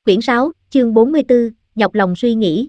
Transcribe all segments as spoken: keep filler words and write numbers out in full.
Quyển sáu, chương bốn mươi tư, nhọc lòng suy nghĩ.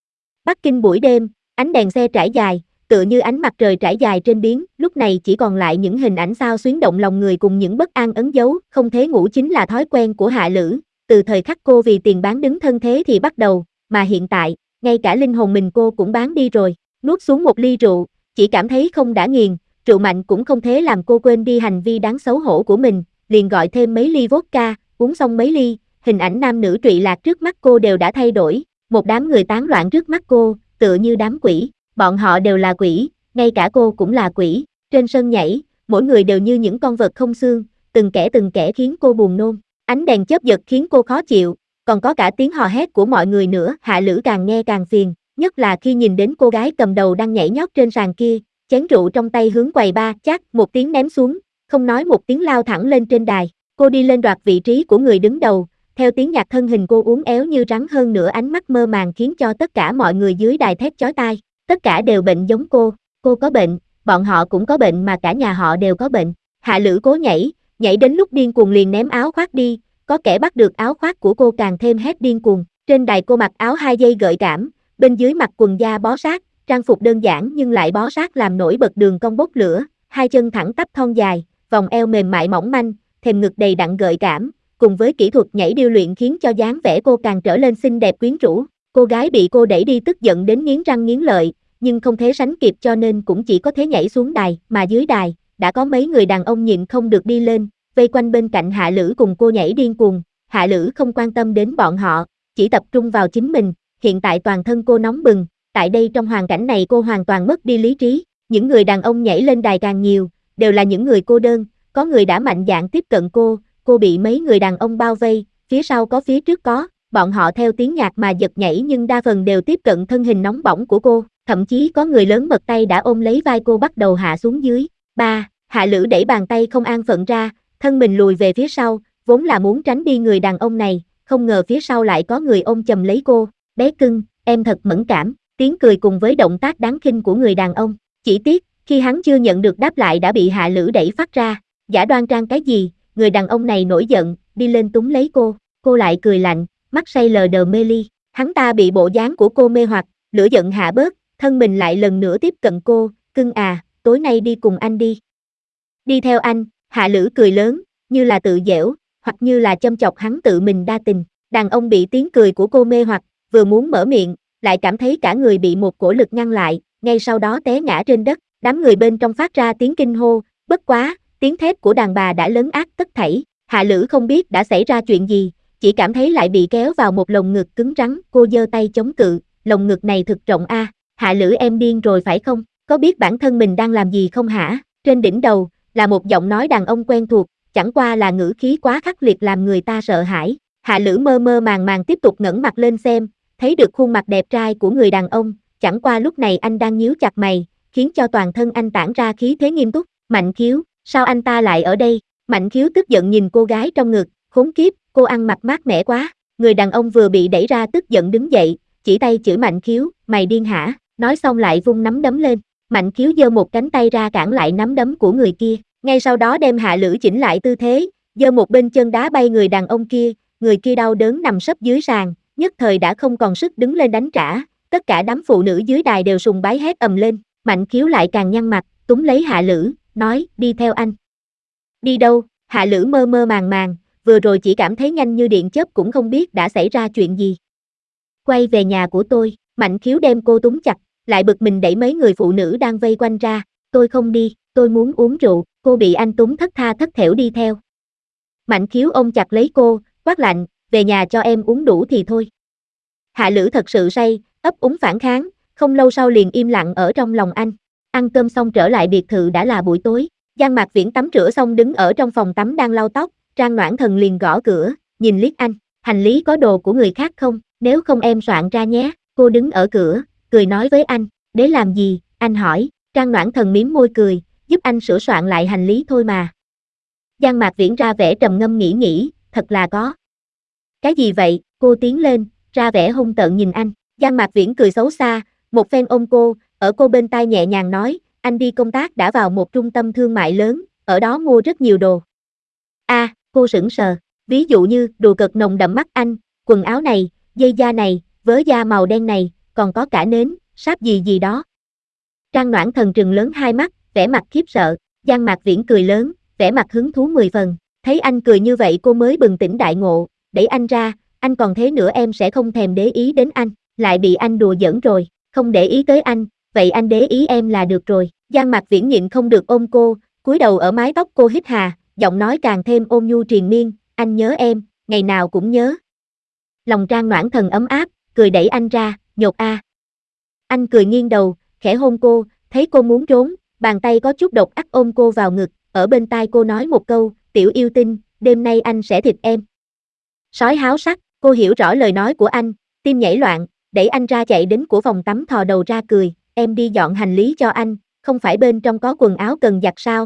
Bắc Kinh buổi đêm, ánh đèn xe trải dài, tựa như ánh mặt trời trải dài trên biển, lúc này chỉ còn lại những hình ảnh xao xuyến động lòng người cùng những bất an ấn dấu, không thể ngủ chính là thói quen của Hạ Lữ, từ thời khắc cô vì tiền bán đứng thân thế thì bắt đầu, mà hiện tại, ngay cả linh hồn mình cô cũng bán đi rồi, nuốt xuống một ly rượu, chỉ cảm thấy không đã nghiền, rượu mạnh cũng không thể làm cô quên đi hành vi đáng xấu hổ của mình, liền gọi thêm mấy ly vodka, uống xong mấy ly. Hình ảnh nam nữ trụy lạc trước mắt cô đều đã thay đổi, một đám người tán loạn trước mắt cô, tựa như đám quỷ, bọn họ đều là quỷ, ngay cả cô cũng là quỷ, trên sân nhảy, mỗi người đều như những con vật không xương, từng kẻ từng kẻ khiến cô buồn nôn, ánh đèn chớp giật khiến cô khó chịu, còn có cả tiếng hò hét của mọi người nữa, Hạ Lữ càng nghe càng phiền, nhất là khi nhìn đến cô gái cầm đầu đang nhảy nhót trên sàn kia, chén rượu trong tay hướng quầy ba, chát, một tiếng ném xuống, không nói một tiếng lao thẳng lên trên đài, cô đi lên đoạt vị trí của người đứng đầu. Theo tiếng nhạc thân hình cô uốn éo như rắn, hơn nữa ánh mắt mơ màng khiến cho tất cả mọi người dưới đài thét chói tai, tất cả đều bệnh giống cô, cô có bệnh, bọn họ cũng có bệnh mà cả nhà họ đều có bệnh. Hạ Lữ cố nhảy, nhảy đến lúc điên cuồng liền ném áo khoác đi, có kẻ bắt được áo khoác của cô càng thêm hét điên cuồng, trên đài cô mặc áo hai dây gợi cảm, bên dưới mặc quần da bó sát, trang phục đơn giản nhưng lại bó sát làm nổi bật đường cong bốc lửa, hai chân thẳng tắp thon dài, vòng eo mềm mại mỏng manh, thềm ngực đầy đặn gợi cảm. Cùng với kỹ thuật nhảy điêu luyện khiến cho dáng vẻ cô càng trở lên xinh đẹp quyến rũ. Cô gái bị cô đẩy đi tức giận đến nghiến răng nghiến lợi, nhưng không thể sánh kịp cho nên cũng chỉ có thể nhảy xuống đài, mà dưới đài, đã có mấy người đàn ông nhịn không được đi lên, vây quanh bên cạnh Hạ Lữ cùng cô nhảy điên cuồng. Hạ Lữ không quan tâm đến bọn họ, chỉ tập trung vào chính mình, hiện tại toàn thân cô nóng bừng, tại đây trong hoàn cảnh này cô hoàn toàn mất đi lý trí, những người đàn ông nhảy lên đài càng nhiều, đều là những người cô đơn, có người đã mạnh dạn tiếp cận cô. Cô bị mấy người đàn ông bao vây, phía sau có phía trước có, bọn họ theo tiếng nhạc mà giật nhảy nhưng đa phần đều tiếp cận thân hình nóng bỏng của cô, thậm chí có người lớn mật tay đã ôm lấy vai cô bắt đầu hạ xuống dưới. ba. Hạ Lữ đẩy bàn tay không an phận ra, thân mình lùi về phía sau, vốn là muốn tránh đi người đàn ông này, không ngờ phía sau lại có người ôm chầm lấy cô, bé cưng, em thật mẫn cảm, tiếng cười cùng với động tác đáng khinh của người đàn ông, chỉ tiếc, khi hắn chưa nhận được đáp lại đã bị Hạ Lữ đẩy phát ra, giả đoan trang cái gì. Người đàn ông này nổi giận, đi lên túm lấy cô, cô lại cười lạnh, mắt say lờ đờ mê ly, hắn ta bị bộ dáng của cô mê hoặc, lửa giận hạ bớt, thân mình lại lần nữa tiếp cận cô, cưng à, tối nay đi cùng anh đi. Đi theo anh, Hạ Lữ cười lớn, như là tự giễu, hoặc như là châm chọc hắn tự mình đa tình, đàn ông bị tiếng cười của cô mê hoặc, vừa muốn mở miệng, lại cảm thấy cả người bị một cổ lực ngăn lại, ngay sau đó té ngã trên đất, đám người bên trong phát ra tiếng kinh hô, bất quá. Tiếng thét của đàn bà đã lấn át tất thảy, Hạ Lữ không biết đã xảy ra chuyện gì, chỉ cảm thấy lại bị kéo vào một lồng ngực cứng rắn, cô giơ tay chống cự, lồng ngực này thực rộng a, à. Hạ Lữ em điên rồi phải không, có biết bản thân mình đang làm gì không hả, trên đỉnh đầu, là một giọng nói đàn ông quen thuộc, chẳng qua là ngữ khí quá khắc liệt làm người ta sợ hãi, Hạ Lữ mơ mơ màng màng tiếp tục ngẩng mặt lên xem, thấy được khuôn mặt đẹp trai của người đàn ông, chẳng qua lúc này anh đang nhíu chặt mày, khiến cho toàn thân anh tản ra khí thế nghiêm túc, Mạnh Khiếu. Sao anh ta lại ở đây? Mạnh Khiếu tức giận nhìn cô gái trong ngực, khốn kiếp, cô ăn mặc mát mẻ quá. Người đàn ông vừa bị đẩy ra tức giận đứng dậy, chỉ tay chửi Mạnh Khiếu, mày điên hả? Nói xong lại vung nắm đấm lên. Mạnh Khiếu giơ một cánh tay ra cản lại nắm đấm của người kia, ngay sau đó đem Hạ Lữ chỉnh lại tư thế, giơ một bên chân đá bay người đàn ông kia, người kia đau đớn nằm sấp dưới sàn, nhất thời đã không còn sức đứng lên đánh trả. Tất cả đám phụ nữ dưới đài đều sùng bái hét ầm lên, Mạnh Khiếu lại càng nhăn mặt, túm lấy Hạ Lữ, nói, đi theo anh. Đi đâu? Hạ Lữ mơ mơ màng màng, vừa rồi chỉ cảm thấy nhanh như điện chớp cũng không biết đã xảy ra chuyện gì. Quay về nhà của tôi, Mạnh Khiếu đem cô túm chặt, lại bực mình đẩy mấy người phụ nữ đang vây quanh ra, tôi không đi, tôi muốn uống rượu, cô bị anh túm thất tha thất thểu đi theo. Mạnh Khiếu ôm chặt lấy cô, quát lạnh, về nhà cho em uống đủ thì thôi. Hạ Lữ thật sự say, ấp úng phản kháng, không lâu sau liền im lặng ở trong lòng anh. Ăn cơm xong trở lại biệt thự đã là buổi tối, Giang Mạc Viễn tắm rửa xong đứng ở trong phòng tắm đang lau tóc, Trang Noãn Thần liền gõ cửa, nhìn liếc anh, hành lý có đồ của người khác không, nếu không em soạn ra nhé, cô đứng ở cửa, cười nói với anh, để làm gì, anh hỏi, Trang Noãn Thần mím môi cười, giúp anh sửa soạn lại hành lý thôi mà. Giang Mạc Viễn ra vẻ trầm ngâm nghĩ nghĩ, thật là có. Cái gì vậy, cô tiến lên, ra vẻ hung tợn nhìn anh, Giang Mạc Viễn cười xấu xa, một phen ôm cô, ở cô bên tai nhẹ nhàng nói, anh đi công tác đã vào một trung tâm thương mại lớn, ở đó mua rất nhiều đồ. A, à, cô sững sờ, ví dụ như đồ cực nồng đậm mắt anh, quần áo này, dây da này, vớ da màu đen này, còn có cả nến, sáp gì gì đó. Trang Noãn Thần trừng lớn hai mắt, vẻ mặt khiếp sợ, Giang Mạc Viễn cười lớn, vẻ mặt hứng thú mười phần, thấy anh cười như vậy cô mới bừng tỉnh đại ngộ, đẩy anh ra, anh còn thế nữa em sẽ không thèm để ý đến anh, lại bị anh đùa giỡn rồi, không để ý tới anh, vậy anh để ý em là được rồi. Giang Mạc Viễn nhịn không được ôm cô, cúi đầu ở mái tóc cô hít hà, giọng nói càng thêm ôn nhu triền miên, anh nhớ em, ngày nào cũng nhớ. Lòng Trang Noãn Thần ấm áp, cười đẩy anh ra, nhột a. À. Anh cười nghiêng đầu, khẽ hôn cô, thấy cô muốn trốn, bàn tay có chút độc ác ôm cô vào ngực, ở bên tai cô nói một câu, tiểu yêu tinh, đêm nay anh sẽ thịt em. Sói háo sắc, cô hiểu rõ lời nói của anh, tim nhảy loạn, đẩy anh ra chạy đến của phòng tắm thò đầu ra cười, em đi dọn hành lý cho anh, không phải bên trong có quần áo cần giặt sao?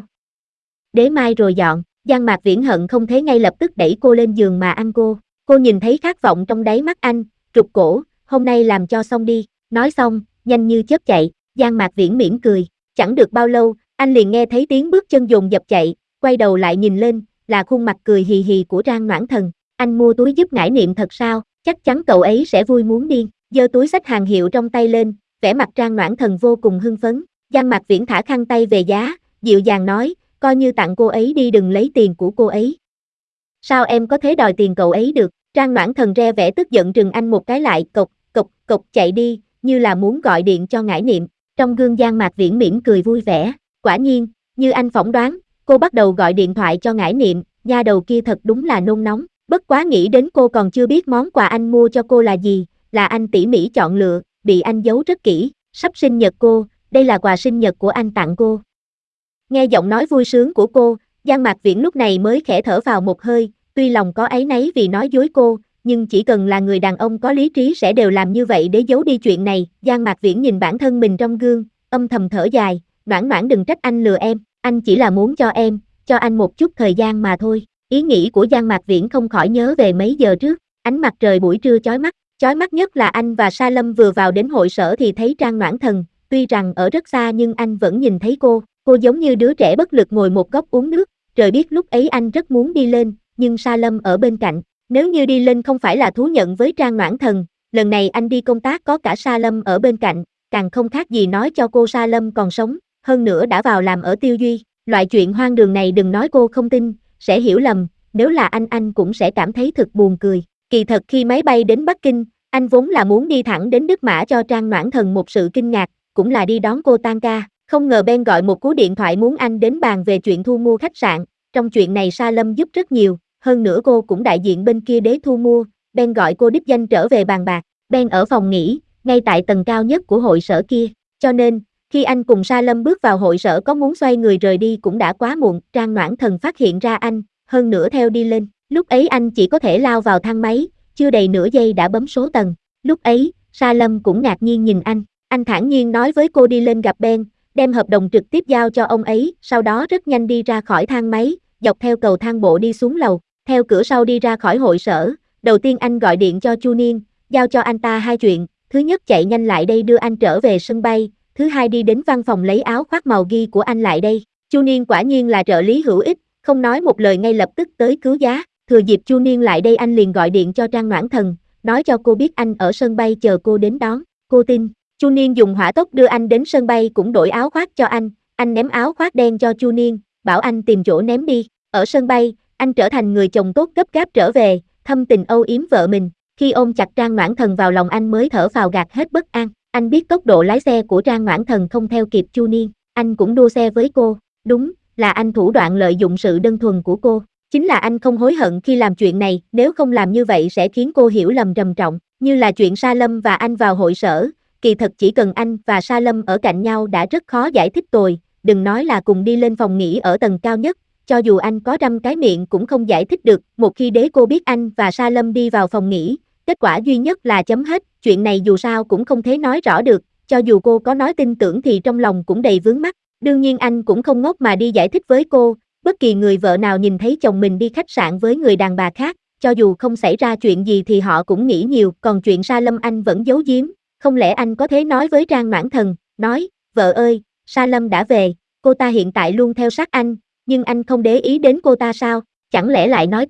Đế mai rồi dọn, Giang Mạc Viễn hận không thế ngay lập tức đẩy cô lên giường mà ăn cô, cô nhìn thấy khát vọng trong đáy mắt anh, rụt cổ, hôm nay làm cho xong đi, nói xong, nhanh như chớp chạy, Giang Mạc Viễn mỉm cười, chẳng được bao lâu, anh liền nghe thấy tiếng bước chân dồn dập chạy, quay đầu lại nhìn lên, là khuôn mặt cười hì hì của Trang Noãn Thần, anh mua túi giúp Ngải Niệm thật sao, chắc chắn cậu ấy sẽ vui muốn điên, giơ túi xách hàng hiệu trong tay lên, vẻ mặt Trang Noãn Thần vô cùng hưng phấn, Giang Mạc Viễn thả khăn tay về giá, dịu dàng nói, coi như tặng cô ấy đi đừng lấy tiền của cô ấy. Sao em có thể đòi tiền cậu ấy được, Trang Noãn Thần re vẻ tức giận trừng anh một cái lại, cộc, cộc, cộc chạy đi, như là muốn gọi điện cho Ngải Niệm, trong gương Giang Mạc Viễn mỉm cười vui vẻ, quả nhiên, như anh phỏng đoán, cô bắt đầu gọi điện thoại cho Ngải Niệm, nha đầu kia thật đúng là nôn nóng, bất quá nghĩ đến cô còn chưa biết món quà anh mua cho cô là gì, là anh tỉ mỉ chọn lựa, bị anh giấu rất kỹ, sắp sinh nhật cô, đây là quà sinh nhật của anh tặng cô. Nghe giọng nói vui sướng của cô, Giang Mạc Viễn lúc này mới khẽ thở vào một hơi, tuy lòng có áy náy vì nói dối cô, nhưng chỉ cần là người đàn ông có lý trí sẽ đều làm như vậy để giấu đi chuyện này. Giang Mạc Viễn nhìn bản thân mình trong gương, âm thầm thở dài, Noãn Noãn đừng trách anh lừa em, anh chỉ là muốn cho em, cho anh một chút thời gian mà thôi. Ý nghĩ của Giang Mạc Viễn không khỏi nhớ về mấy giờ trước, ánh mặt trời buổi trưa chói mắt, chói mắt nhất là anh và Sa Lâm vừa vào đến hội sở thì thấy Trang Noãn Thần, tuy rằng ở rất xa nhưng anh vẫn nhìn thấy cô, cô giống như đứa trẻ bất lực ngồi một góc uống nước, trời biết lúc ấy anh rất muốn đi lên, nhưng Sa Lâm ở bên cạnh, nếu như đi lên không phải là thú nhận với Trang Noãn Thần, lần này anh đi công tác có cả Sa Lâm ở bên cạnh, càng không khác gì nói cho cô Sa Lâm còn sống, hơn nữa đã vào làm ở Tiêu Duy, loại chuyện hoang đường này đừng nói cô không tin, sẽ hiểu lầm, nếu là anh anh cũng sẽ cảm thấy thật buồn cười. Kỳ thật khi máy bay đến Bắc Kinh, anh vốn là muốn đi thẳng đến Đức Mã cho Trang Noãn Thần một sự kinh ngạc, cũng là đi đón cô tan ca, không ngờ Ben gọi một cú điện thoại muốn anh đến bàn về chuyện thu mua khách sạn, trong chuyện này Sa Lâm giúp rất nhiều, hơn nữa cô cũng đại diện bên kia để thu mua, Ben gọi cô đích danh trở về bàn bạc, Ben ở phòng nghỉ, ngay tại tầng cao nhất của hội sở kia, cho nên, khi anh cùng Sa Lâm bước vào hội sở có muốn xoay người rời đi cũng đã quá muộn, Trang Noãn Thần phát hiện ra anh, hơn nữa theo đi lên, lúc ấy anh chỉ có thể lao vào thang máy, chưa đầy nửa giây đã bấm số tầng, lúc ấy, Sa Lâm cũng ngạc nhiên nhìn anh, anh thản nhiên nói với cô đi lên gặp Ben, đem hợp đồng trực tiếp giao cho ông ấy, sau đó rất nhanh đi ra khỏi thang máy, dọc theo cầu thang bộ đi xuống lầu, theo cửa sau đi ra khỏi hội sở, đầu tiên anh gọi điện cho Chu Niên, giao cho anh ta hai chuyện, thứ nhất chạy nhanh lại đây đưa anh trở về sân bay, thứ hai đi đến văn phòng lấy áo khoác màu ghi của anh lại đây, Chu Niên quả nhiên là trợ lý hữu ích, không nói một lời ngay lập tức tới cứu giá, thừa dịp Chu Niên lại đây anh liền gọi điện cho Trang Noãn Thần, nói cho cô biết anh ở sân bay chờ cô đến đón, cô tin. Chu Niên dùng hỏa tốc đưa anh đến sân bay cũng đổi áo khoác cho anh, anh ném áo khoác đen cho Chu Niên, bảo anh tìm chỗ ném đi, ở sân bay, anh trở thành người chồng tốt gấp gáp trở về, thâm tình âu yếm vợ mình, khi ôm chặt Trang Noãn Thần vào lòng anh mới thở phào gạt hết bất an, anh biết tốc độ lái xe của Trang Noãn Thần không theo kịp Chu Niên, anh cũng đua xe với cô, đúng, là anh thủ đoạn lợi dụng sự đơn thuần của cô, chính là anh không hối hận khi làm chuyện này, nếu không làm như vậy sẽ khiến cô hiểu lầm trầm trọng, như là chuyện Sa Lâm và anh vào hội sở. Kỳ thật chỉ cần anh và Sa Lâm ở cạnh nhau đã rất khó giải thích tồi, đừng nói là cùng đi lên phòng nghỉ ở tầng cao nhất, cho dù anh có trăm cái miệng cũng không giải thích được, một khi đế cô biết anh và Sa Lâm đi vào phòng nghỉ, kết quả duy nhất là chấm hết, chuyện này dù sao cũng không thể nói rõ được, cho dù cô có nói tin tưởng thì trong lòng cũng đầy vướng mắc, đương nhiên anh cũng không ngốc mà đi giải thích với cô, bất kỳ người vợ nào nhìn thấy chồng mình đi khách sạn với người đàn bà khác, cho dù không xảy ra chuyện gì thì họ cũng nghĩ nhiều, còn chuyện Sa Lâm anh vẫn giấu giếm. Không lẽ anh có thể nói với Trang Noãn Thần, nói, vợ ơi, Sa Lâm đã về, cô ta hiện tại luôn theo sát anh, nhưng anh không để ý đến cô ta sao, chẳng lẽ lại nói thế,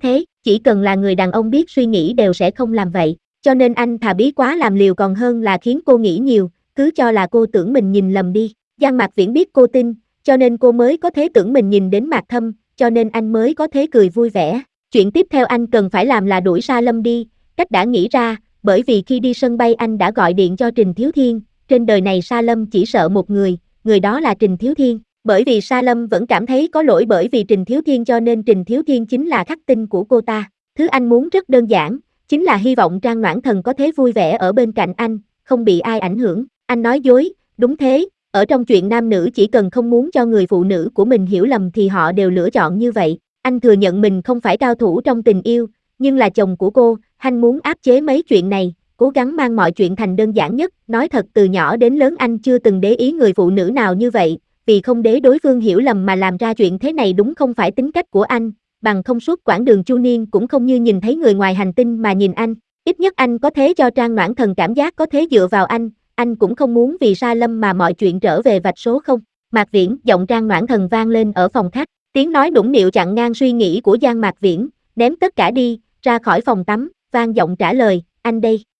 chỉ cần là người đàn ông biết suy nghĩ đều sẽ không làm vậy, cho nên anh thà bí quá làm liều còn hơn là khiến cô nghĩ nhiều, cứ cho là cô tưởng mình nhìn lầm đi. Giang Mạc Viễn biết cô tin, cho nên cô mới có thể tưởng mình nhìn đến Mạc Thâm, cho nên anh mới có thế cười vui vẻ. Chuyện tiếp theo anh cần phải làm là đuổi Sa Lâm đi, cách đã nghĩ ra, bởi vì khi đi sân bay anh đã gọi điện cho Trình Thiếu Thiên, trên đời này Sa Lâm chỉ sợ một người, người đó là Trình Thiếu Thiên. Bởi vì Sa Lâm vẫn cảm thấy có lỗi bởi vì Trình Thiếu Thiên cho nên Trình Thiếu Thiên chính là khắc tinh của cô ta. Thứ anh muốn rất đơn giản, chính là hy vọng Trang Noãn Thần có thế vui vẻ ở bên cạnh anh, không bị ai ảnh hưởng. Anh nói dối, đúng thế, ở trong chuyện nam nữ chỉ cần không muốn cho người phụ nữ của mình hiểu lầm thì họ đều lựa chọn như vậy. Anh thừa nhận mình không phải cao thủ trong tình yêu, nhưng là chồng của cô, anh muốn áp chế mấy chuyện này, cố gắng mang mọi chuyện thành đơn giản nhất. Nói thật từ nhỏ đến lớn anh chưa từng để ý người phụ nữ nào như vậy, vì không để đối phương hiểu lầm mà làm ra chuyện thế này đúng không phải tính cách của anh, bằng không suốt quãng đường chu niên cũng không như nhìn thấy người ngoài hành tinh mà nhìn anh. Ít nhất anh có thế cho Trang Noãn Thần cảm giác có thế dựa vào anh, anh cũng không muốn vì Sa Lâm mà mọi chuyện trở về vạch số không. Mạc Viễn, giọng Trang Noãn Thần vang lên ở phòng khách, tiếng nói nũng nịu chặn ngang suy nghĩ của Giang Mạc Viễn, ném tất cả đi, ra khỏi phòng tắm, vang giọng trả lời, anh đây.